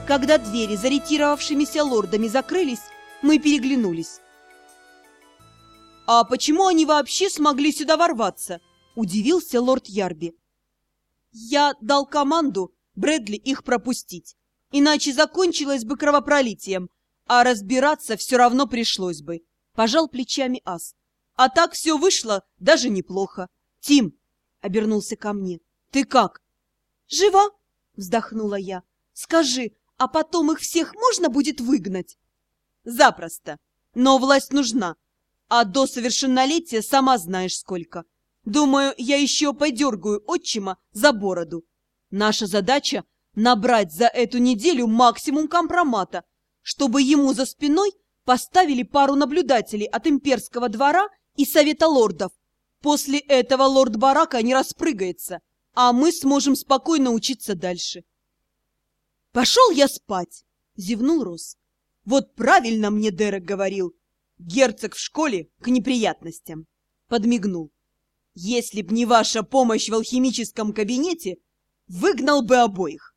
Когда двери за ретировавшимися лордами закрылись, мы переглянулись. «А почему они вообще смогли сюда ворваться?» – удивился лорд Ярби. «Я дал команду Брэдли их пропустить, иначе закончилось бы кровопролитием, а разбираться все равно пришлось бы», – пожал плечами ас. «А так все вышло даже неплохо. Тим!» – обернулся ко мне. «Ты как?» «Жива?» – вздохнула я. «Скажи, а потом их всех можно будет выгнать?» «Запросто. Но власть нужна. А до совершеннолетия сама знаешь сколько. Думаю, я еще подергаю отчима за бороду. Наша задача – набрать за эту неделю максимум компромата, чтобы ему за спиной поставили пару наблюдателей от имперского двора и совета лордов. После этого лорд Барака не распрыгается, а мы сможем спокойно учиться дальше». «Пошел я спать!» – зевнул Росс. «Вот правильно мне Дерек говорил. Герцог в школе к неприятностям», – подмигнул. «Если б не ваша помощь в алхимическом кабинете, выгнал бы обоих».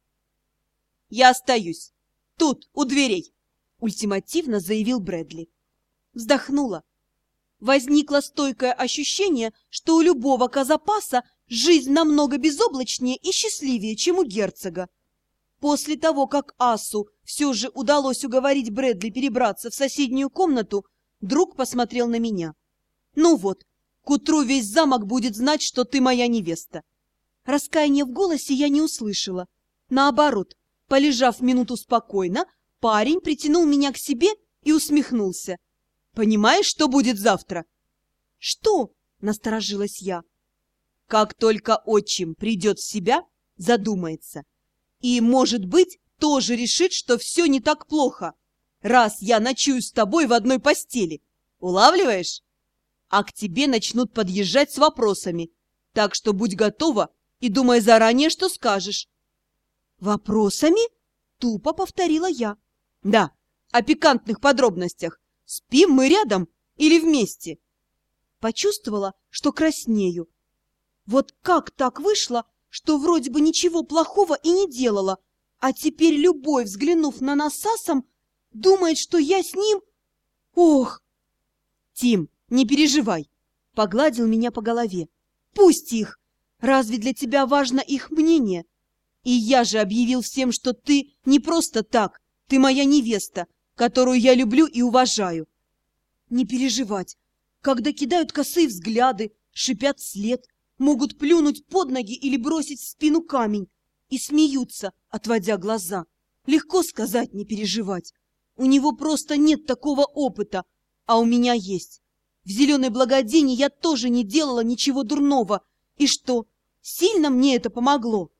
«Я остаюсь. Тут, у дверей», – ультимативно заявил Брэдли. Вздохнула. Возникло стойкое ощущение, что у любого казапаса жизнь намного безоблачнее и счастливее, чем у герцога. После того, как асу все же удалось уговорить Брэдли перебраться в соседнюю комнату, друг посмотрел на меня. «Ну вот, к утру весь замок будет знать, что ты моя невеста». Раскаяния в голосе я не услышала. Наоборот, полежав минуту спокойно, парень притянул меня к себе и усмехнулся. «Понимаешь, что будет завтра?» «Что?» – насторожилась я. «Как только отчим придет в себя, задумается. И, может быть, тоже решит, что все не так плохо, раз я ночую с тобой в одной постели. Улавливаешь? А к тебе начнут подъезжать с вопросами, так что будь готова и думай заранее, что скажешь». «Вопросами?» – тупо повторила я. «Да, о пикантных подробностях. Спим мы рядом или вместе?» Почувствовала, что краснею. Вот как так вышло, что вроде бы ничего плохого и не делала, а теперь любой, взглянув на нас с Асом, думает, что я с ним... Ох! «Тим, не переживай!» — погладил меня по голове. «Пусть их! Разве для тебя важно их мнение? И я же объявил всем, что ты не просто так, ты моя невеста, которую я люблю и уважаю». Не переживать, когда кидают косые взгляды, шипят вслед, могут плюнуть под ноги или бросить в спину камень и смеются, отводя глаза. Легко сказать не переживать. У него просто нет такого опыта, а у меня есть. В «Зеленой благодени» я тоже не делала ничего дурного. И что, сильно мне это помогло?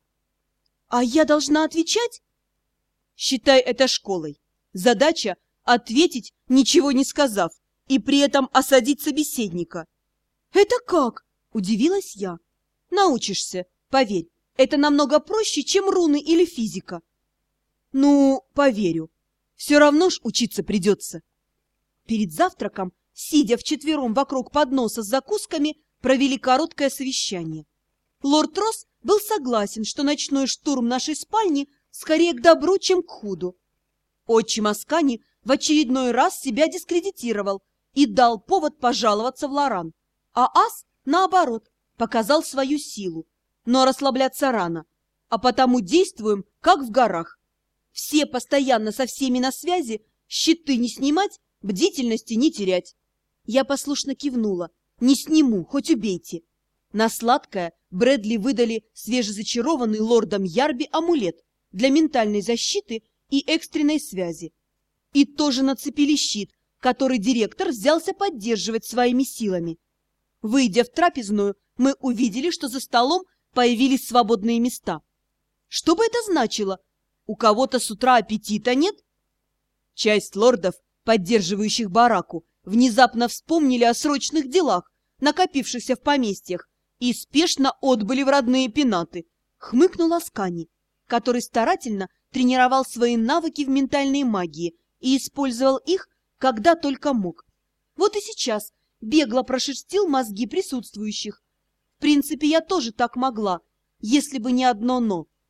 А я должна отвечать? Считай это школой. Задача – ответить, ничего не сказав, и при этом осадить собеседника. «Это как?» – удивилась я. «Научишься, поверь, это намного проще, чем руны или физика». «Ну, поверю. Все равно ж учиться придется». Перед завтраком, сидя вчетвером вокруг подноса с закусками, провели короткое совещание. Лорд Росс был согласен, что ночной штурм нашей спальни скорее к добру, чем к худу. Отчим Аскани в очередной раз себя дискредитировал и дал повод пожаловаться в Лоран, а ас, наоборот, показал свою силу. Но расслабляться рано, а потому действуем, как в горах. Все постоянно со всеми на связи, щиты не снимать, бдительности не терять. Я послушно кивнула. Не сниму, хоть убейте. На сладкое Брэдли выдали свежезачарованный лордом Ярби амулет для ментальной защиты и экстренной связи. И тоже нацепили щит, который директор взялся поддерживать своими силами. Выйдя в трапезную, мы увидели, что за столом появились свободные места. Что бы это значило? У кого-то с утра аппетита нет? Часть лордов, поддерживающих бараку, внезапно вспомнили о срочных делах, накопившихся в поместьях, и спешно отбыли в родные пенаты, хмыкнул Аскани, который старательно тренировал свои навыки в ментальной магии и использовал их, когда только мог. Вот и сейчас бегло прошерстил мозги присутствующих. В принципе, я тоже так могла, если бы не одно «но».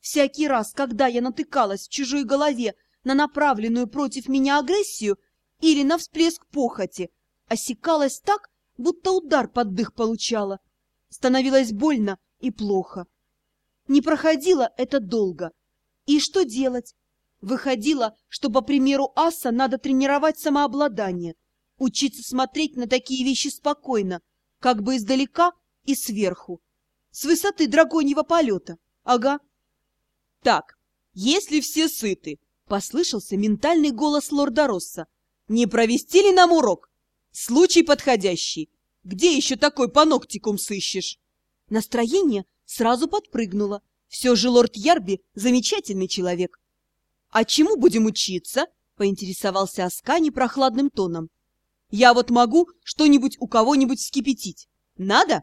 Всякий раз, когда я натыкалась в чужой голове на направленную против меня агрессию или на всплеск похоти, осекалась так, будто удар под дых получала. Становилось больно и плохо. Не проходило это долго. И что делать? Выходило, что, по примеру аса, надо тренировать самообладание, учиться смотреть на такие вещи спокойно, как бы издалека и сверху, с высоты драконьего полета. Ага. «Так, если все сыты», — послышался ментальный голос лорда Росса, — «не провести ли нам урок? Случай подходящий. Где еще такой паноктикум сыщешь?» Настроение сразу подпрыгнуло. Все же лорд Ярби замечательный человек. «А чему будем учиться?» — поинтересовался Аскани прохладным тоном. «Я вот могу что-нибудь у кого-нибудь вскипятить. Надо?»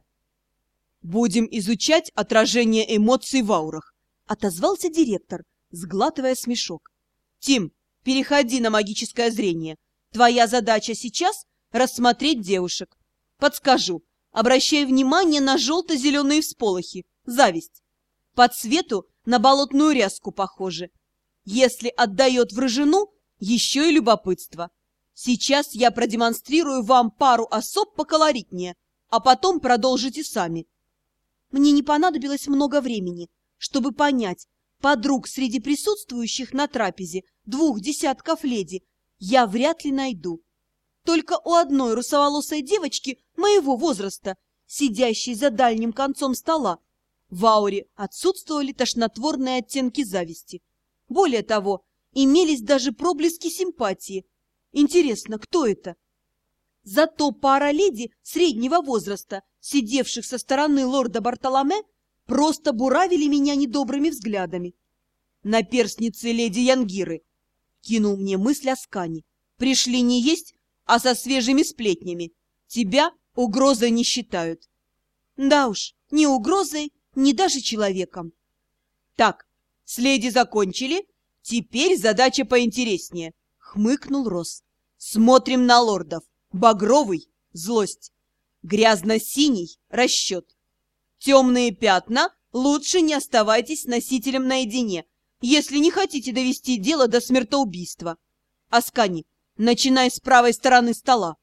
«Будем изучать отражение эмоций в аурах», — отозвался директор, сглатывая смешок. «Тим, переходи на магическое зрение. Твоя задача сейчас — рассмотреть девушек. Подскажу, обращай внимание на желто-зеленые всполохи, зависть. По цвету на болотную ряску похоже. Если отдает вражину, еще и любопытство. Сейчас я продемонстрирую вам пару особ поколоритнее, а потом продолжите сами». Мне не понадобилось много времени, чтобы понять, подруг среди присутствующих на трапезе 2 десятков леди я вряд ли найду. Только у одной русоволосой девочки моего возраста, сидящей за дальним концом стола, в ауре отсутствовали тошнотворные оттенки зависти. Более того, имелись даже проблески симпатии. Интересно, кто это? Зато пара леди среднего возраста, сидевших со стороны лорда Бартоломе, просто буравили меня недобрыми взглядами. «Наперстницы леди Янгиры», — кинул мне мысль Аскани, — «пришли не есть, а со свежими сплетнями. Тебя угрозой не считают». Да уж, ни угрозой, ни даже человеком. «Так, с леди закончили, теперь задача поинтереснее», — хмыкнул Росс. «Смотрим на лордов. Багровый — злость, грязно-синий — расчет. Темные пятна лучше не оставайтесь с носителем наедине, если не хотите довести дело до смертоубийства. Аскани, начинай с правой стороны стола».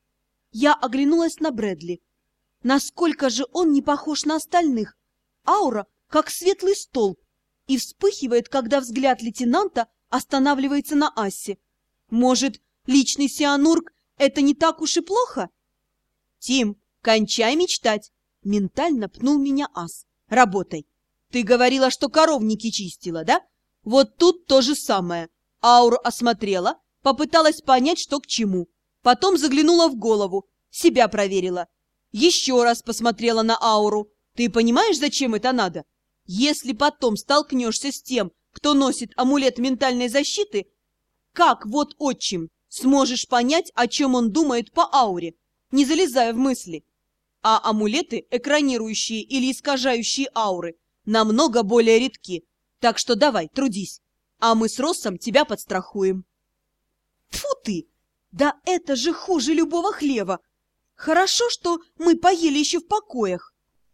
Я оглянулась на Брэдли. Насколько же он не похож на остальных. Аура, как светлый столб, и вспыхивает, когда взгляд лейтенанта останавливается на Ассе. Может, личный сианург — это не так уж и плохо? «Тим, кончай мечтать!» — ментально пнул меня Ас. «Работай! Ты говорила, что коровники чистила, да? Вот тут то же самое. Ауру осмотрела, попыталась понять, что к чему. Потом заглянула в голову, себя проверила. Еще раз посмотрела на ауру. Ты понимаешь, зачем это надо? Если потом столкнешься с тем, кто носит амулет ментальной защиты, как вот отчим сможешь понять, о чем он думает по ауре, не залезая в мысли? А амулеты, экранирующие или искажающие ауры, намного более редки. Так что давай, трудись, а мы с Россом тебя подстрахуем. Тьфу ты! Да это же хуже любого хлева! Хорошо, что мы поели еще в покоях.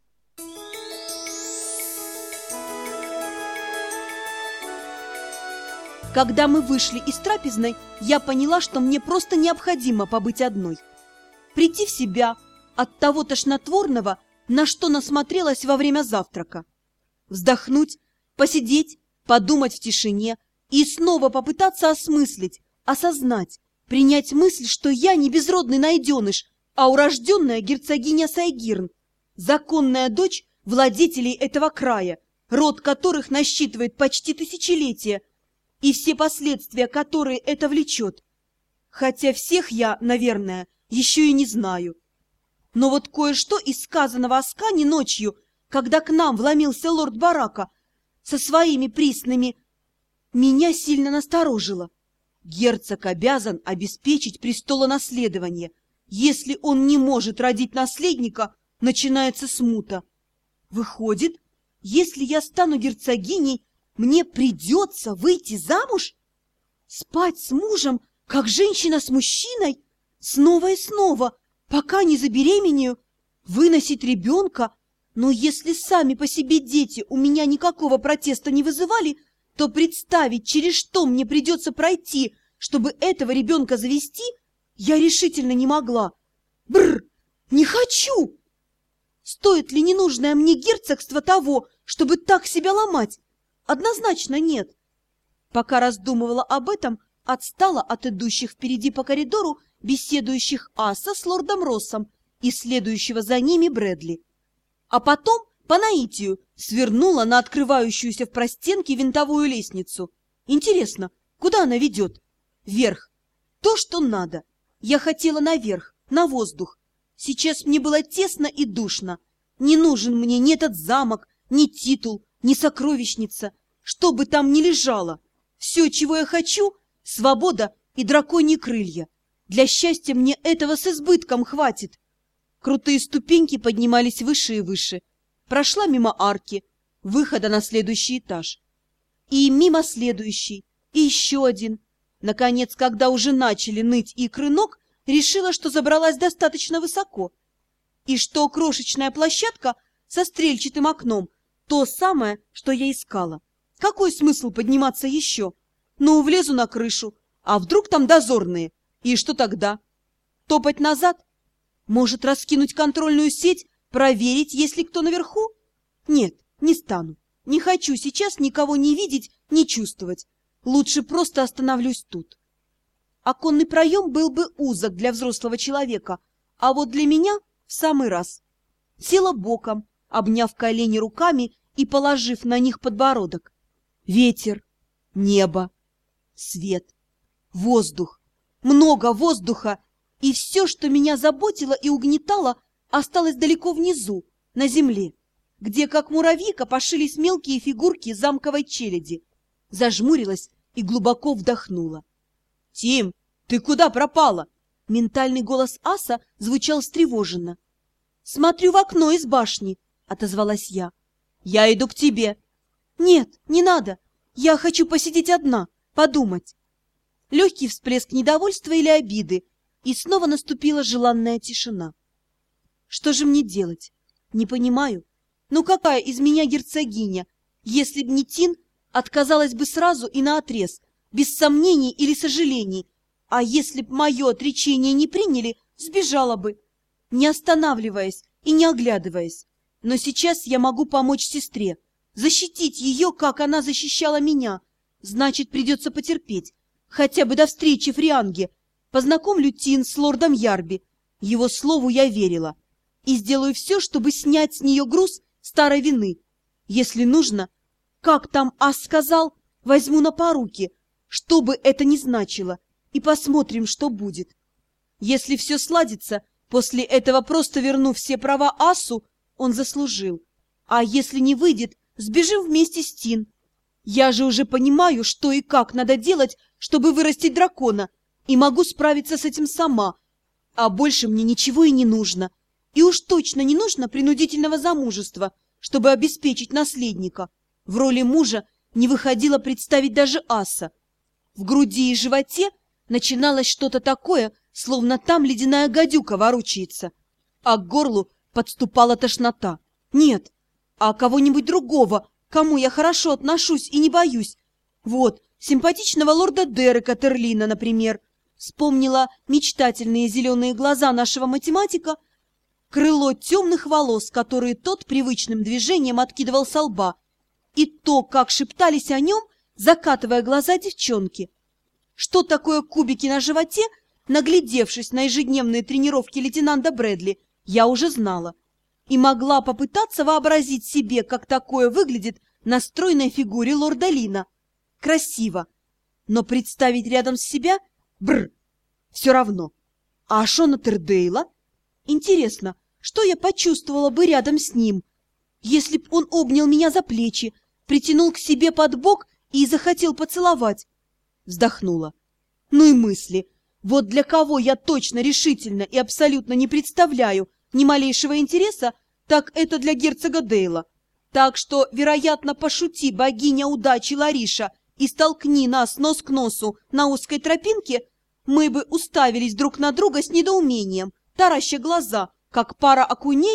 Когда мы вышли из трапезной, я поняла, что мне просто необходимо побыть одной. Прийти в себя от того тошнотворного, на что насмотрелась во время завтрака. Вздохнуть, посидеть, подумать в тишине и снова попытаться осмыслить, осознать, принять мысль, что я не безродный найденыш, а урожденная герцогиня Сайгирн, законная дочь владетелей этого края, род которых насчитывает почти тысячелетия, и все последствия, которые это влечет. Хотя всех я, наверное, еще и не знаю. Но вот кое-что из сказанного Аскани ночью, когда к нам вломился лорд Барака со своими приснами, меня сильно насторожило. Герцог обязан обеспечить престолонаследование. Если он не может родить наследника, начинается смута. Выходит, если я стану герцогиней, мне придется выйти замуж? Спать с мужем, как женщина с мужчиной, снова и снова, пока не забеременею, выносить ребенка, Но если сами по себе дети у меня никакого протеста не вызывали, то представить, через что мне придется пройти, чтобы этого ребенка завести, я решительно не могла. Бррр! Не хочу! Стоит ли ненужное мне герцогство того, чтобы так себя ломать? Однозначно нет. Пока раздумывала об этом, отстала от идущих впереди по коридору беседующих Аса с лордом Россом и следующего за ними Брэдли. А потом, по наитию, свернула на открывающуюся в простенке винтовую лестницу. Интересно, куда она ведет? Вверх. То, что надо. Я хотела наверх, на воздух. Сейчас мне было тесно и душно. Не нужен мне ни этот замок, ни титул, ни сокровищница, что бы там ни лежало. Все, чего я хочу — свобода и драконьи крылья. Для счастья мне этого с избытком хватит. Крутые ступеньки поднимались выше и выше. Прошла мимо арки, выхода на следующий этаж. И мимо следующий, и еще один. Наконец, когда уже начали ныть икры ног, решила, что забралась достаточно высоко. И что крошечная площадка со стрельчатым окном — то самое, что я искала. Какой смысл подниматься еще? Ну, влезу на крышу, а вдруг там дозорные? И что тогда? Топать назад? Может, раскинуть контрольную сеть, проверить, есть ли кто наверху? Нет, не стану. Не хочу сейчас никого не видеть, не чувствовать. Лучше просто остановлюсь тут. Оконный проем был бы узок для взрослого человека, а вот для меня в самый раз. Села боком, обняв колени руками и положив на них подбородок. Ветер, небо, свет, воздух, много воздуха, и все, что меня заботило и угнетало, осталось далеко внизу, на земле, где, как муравьи, копошились мелкие фигурки замковой челяди. Зажмурилась и глубоко вдохнула. — Тим, ты куда пропала? Ментальный голос Аса звучал встревоженно. — Смотрю в окно из башни, — отозвалась я. — Я иду к тебе. — Нет, не надо. Я хочу посидеть одна, подумать. Легкий всплеск недовольства или обиды, и снова наступила желанная тишина. Что же мне делать? Не понимаю. Ну какая из меня герцогиня, если б не Тин, отказалась бы сразу и наотрез, без сомнений или сожалений, а если б мое отречение не приняли, сбежала бы, не останавливаясь и не оглядываясь. Но сейчас я могу помочь сестре, защитить ее, как она защищала меня. Значит, придется потерпеть, хотя бы до встречи в Рианге. Познакомлю Тин с лордом Ярби. Его слову я верила. И сделаю все, чтобы снять с нее груз старой вины. Если нужно, как там Ас сказал, возьму на поруки, что бы это ни значило, и посмотрим, что будет. Если все сладится, после этого просто верну все права Асу, он заслужил. А если не выйдет, сбежим вместе с Тин. Я же уже понимаю, что и как надо делать, чтобы вырастить дракона, и могу справиться с этим сама. А больше мне ничего и не нужно. И уж точно не нужно принудительного замужества, чтобы обеспечить наследника. В роли мужа не выходило представить даже Аса. В груди и животе начиналось что-то такое, словно там ледяная гадюка ворочается, а к горлу подступала тошнота. Нет, а кого-нибудь другого, кому я хорошо отношусь и не боюсь. Вот, симпатичного лорда Дерека Терлина, например. Вспомнила мечтательные зеленые глаза нашего математика, крыло темных волос, которые тот привычным движением откидывал со лба, и то, как шептались о нем, закатывая глаза девчонки. Что такое кубики на животе, наглядевшись на ежедневные тренировки лейтенанта Брэдли, я уже знала. И могла попытаться вообразить себе, как такое выглядит на стройной фигуре лорда Лина. Красиво. Но представить рядом с себя — бррр, все равно. А Шона Тердейла? Интересно, что я почувствовала бы рядом с ним, если б он обнял меня за плечи, притянул к себе под бок и захотел поцеловать? Вздохнула. Ну и мысли. Вот для кого я точно, решительно и абсолютно не представляю ни малейшего интереса, так это для герцога Дейла. Так что, вероятно, пошути богиня удачи Лариша и столкни нас нос к носу на узкой тропинке, мы бы уставились друг на друга с недоумением, тараща глаза, как пара окуней,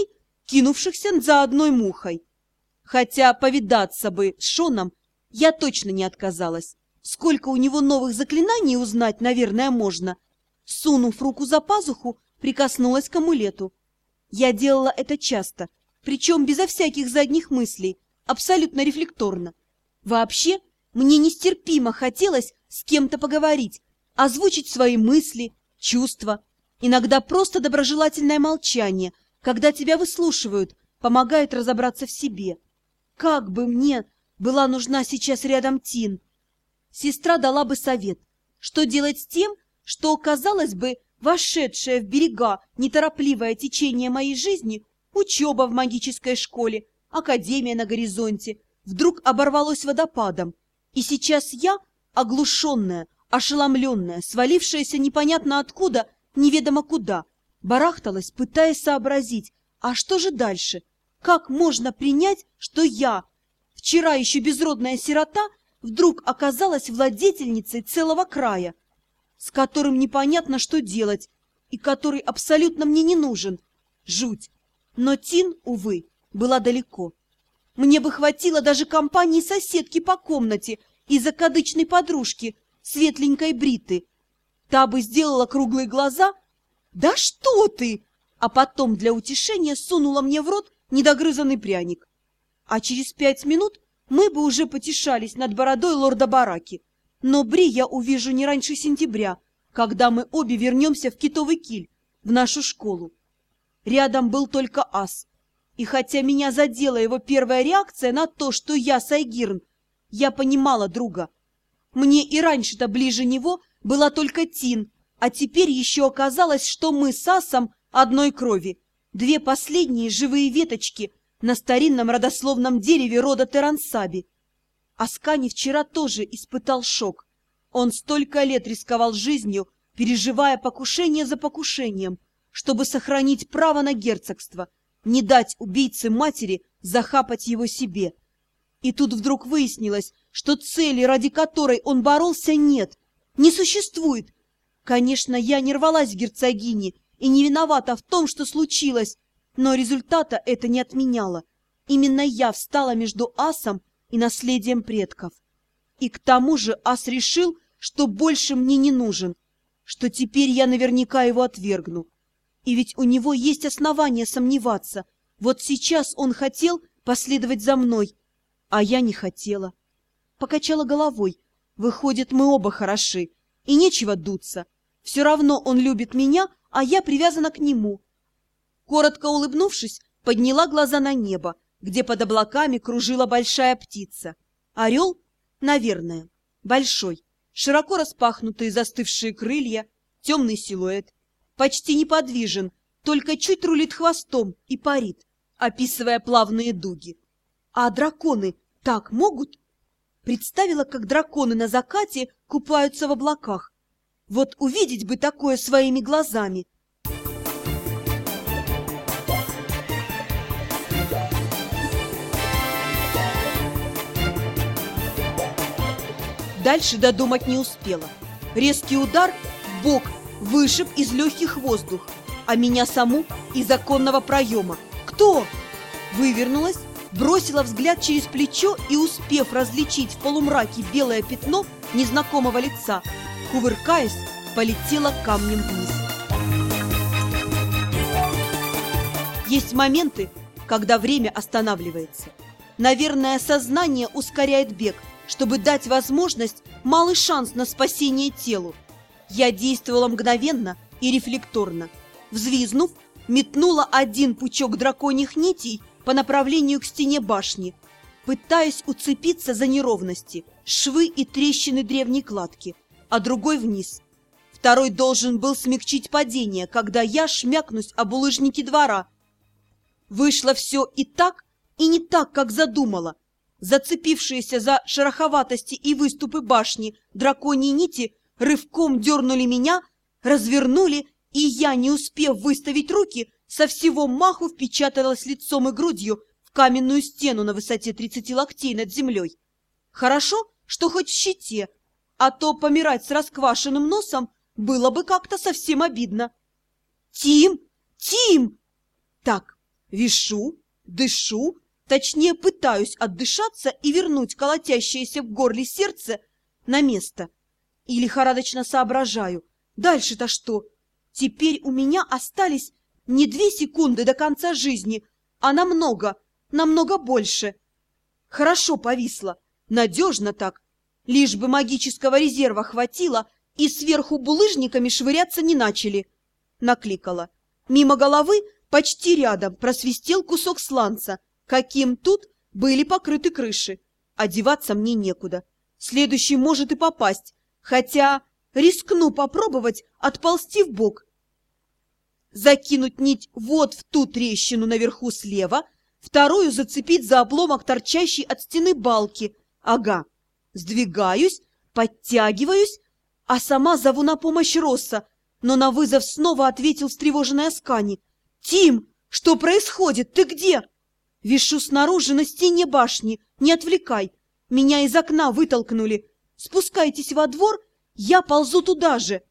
кинувшихся за одной мухой. Хотя повидаться бы с Шоном я точно не отказалась. Сколько у него новых заклинаний узнать, наверное, можно. Сунув руку за пазуху, прикоснулась к амулету. Я делала это часто, причем безо всяких задних мыслей, абсолютно рефлекторно. Вообще, мне нестерпимо хотелось с кем-то поговорить, озвучить свои мысли, чувства. Иногда просто доброжелательное молчание, когда тебя выслушивают, помогает разобраться в себе. Как бы мне была нужна сейчас рядом Тин. Сестра дала бы совет, что делать с тем, что, казалось бы, вошедшее в берега неторопливое течение моей жизни, учеба в магической школе, академия на горизонте, вдруг оборвалось водопадом. И сейчас я, оглушенная, ошеломленная, свалившаяся непонятно откуда, неведомо куда, барахталась, пытаясь сообразить, а что же дальше? Как можно принять, что я, вчера еще безродная сирота, вдруг оказалась владетельницей целого края, с которым непонятно, что делать, и который абсолютно мне не нужен? Жуть! Но Тин, увы, была далеко. Мне бы хватило даже компании соседки по комнате и закадычной подружки, светленькой Бриты. Та бы сделала круглые глаза. «Да что ты!» А потом для утешения сунула мне в рот недогрызанный пряник. А через 5 минут мы бы уже потешались над бородой лорда Бараки. Но Бри я увижу не раньше сентября, когда мы обе вернемся в Китовый киль, в нашу школу. Рядом был только Ас. И хотя меня задела его первая реакция на то, что я Сайгирн, я понимала друга. Мне и раньше-то ближе него была только Тин, а теперь еще оказалось, что мы с Асом одной крови. 2 последние живые веточки на старинном родословном дереве рода Терансаби. Аскани вчера тоже испытал шок. Он столько лет рисковал жизнью, переживая покушение за покушением, чтобы сохранить право на герцогство, не дать убийце матери захапать его себе. И тут вдруг выяснилось, что цели, ради которой он боролся, нет, не существует. Конечно, я не рвалась в герцогини и не виновата в том, что случилось, но результата это не отменяло. Именно я встала между Асом и наследием предков. И к тому же Ас решил, что больше мне не нужен, что теперь я наверняка его отвергну. И ведь у него есть основания сомневаться. Вот сейчас он хотел последовать за мной, а я не хотела. Покачала головой. Выходит, мы оба хороши, и нечего дуться. Все равно он любит меня, а я привязана к нему. Коротко улыбнувшись, подняла глаза на небо, где под облаками кружила большая птица. Орел? Наверное. Большой. Широко распахнутые застывшие крылья, темный силуэт. Почти неподвижен, только чуть рулит хвостом и парит, описывая плавные дуги. А драконы так могут? Представила, как драконы на закате купаются в облаках. Вот увидеть бы такое своими глазами. Дальше додумать не успела. Резкий удар в бок вышиб из легких воздух, а меня саму из оконного проема. «Кто?» Вывернулась, бросила взгляд через плечо и, успев различить в полумраке белое пятно незнакомого лица, кувыркаясь, полетела камнем вниз. Есть моменты, когда время останавливается. Наверное, сознание ускоряет бег, чтобы дать возможность, малый шанс на спасение телу. Я действовала мгновенно и рефлекторно. Взвизнув, метнула один пучок драконьих нитей по направлению к стене башни, пытаясь уцепиться за неровности, швы и трещины древней кладки, а другой вниз. Второй должен был смягчить падение, когда я шмякнусь об булыжники двора. Вышло все и так, и не так, как задумала. Зацепившиеся за шероховатости и выступы башни драконьи нити рывком дернули меня, развернули, и я, не успев выставить руки, со всего маху впечаталась лицом и грудью в каменную стену на высоте 30 локтей над землей. Хорошо, что хоть в щите, а то помирать с расквашенным носом было бы как-то совсем обидно. «Тим! Тим!» Так, Вишу, дышу, точнее пытаюсь отдышаться и вернуть колотящееся в горле сердце на место. И лихорадочно соображаю. Дальше-то что? Теперь у меня остались не 2 секунды до конца жизни, а намного больше. Хорошо повисло, надежно так. Лишь бы магического резерва хватило, и сверху булыжниками швыряться не начали. Накликала. Мимо головы, почти рядом, просвистел кусок сланца, каким тут были покрыты крыши. Одеваться мне некуда. Следующий может и попасть, хотя рискну попробовать отползти вбок. Закинуть нить вот в ту трещину наверху слева, вторую зацепить за обломок торчащей от стены балки. Ага. Сдвигаюсь, подтягиваюсь, а сама зову на помощь Росса, но на вызов снова ответил встревоженный Аскани. «Тим, что происходит? Ты где?» Вишу снаружи на стене башни. Не отвлекай. Меня из окна вытолкнули. Спускайтесь во двор, я ползу туда же.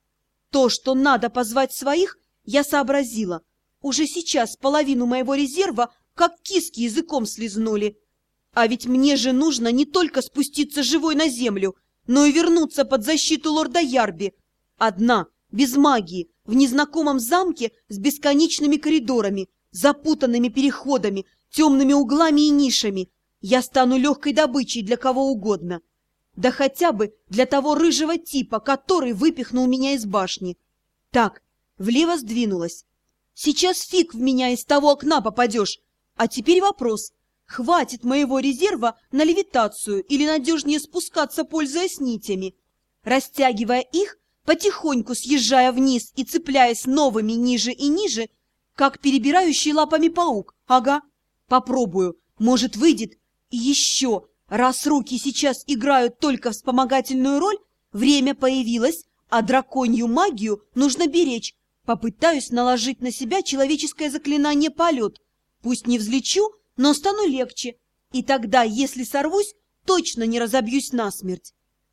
То, что надо позвать своих, я сообразила. Уже сейчас половину моего резерва как киски языком слезнули. А ведь мне же нужно не только спуститься живой на землю, но и вернуться под защиту лорда Ярби. Одна, без магии, в незнакомом замке с бесконечными коридорами, запутанными переходами, темными углами и нишами. Я стану легкой добычей для кого угодно. Да хотя бы для того рыжего типа, который выпихнул меня из башни. Так, влево сдвинулась. Сейчас фиг в меня из того окна попадешь. А теперь вопрос. Хватит моего резерва на левитацию или надежнее спускаться, пользуясь нитями? Растягивая их, потихоньку съезжая вниз и цепляясь новыми ниже и ниже, как перебирающий лапами паук. Ага, попробую, может выйдет. И еще, раз руки сейчас играют только вспомогательную роль, время появилось, а драконью магию нужно беречь. Попытаюсь наложить на себя человеческое заклинание «Полет». Пусть не взлечу, но стану легче, и тогда, если сорвусь, точно не разобьюсь насмерть.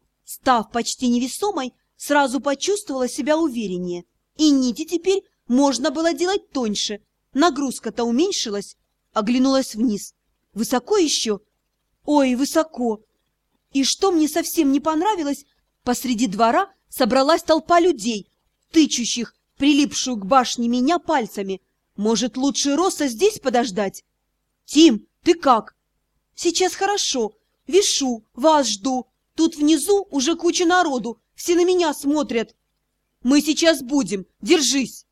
Став почти невесомой, сразу почувствовала себя увереннее, и нити теперь можно было делать тоньше. Нагрузка-то уменьшилась, оглянулась вниз. Высоко еще? Ой, высоко! И что мне совсем не понравилось, посреди двора собралась толпа людей, тычущих прилипшую к башне меня пальцами. Может, лучше Росса здесь подождать? «Тим, ты как?» «Сейчас хорошо. Вишу, вас жду. Тут внизу уже куча народу. Все на меня смотрят». «Мы сейчас будем. Держись!»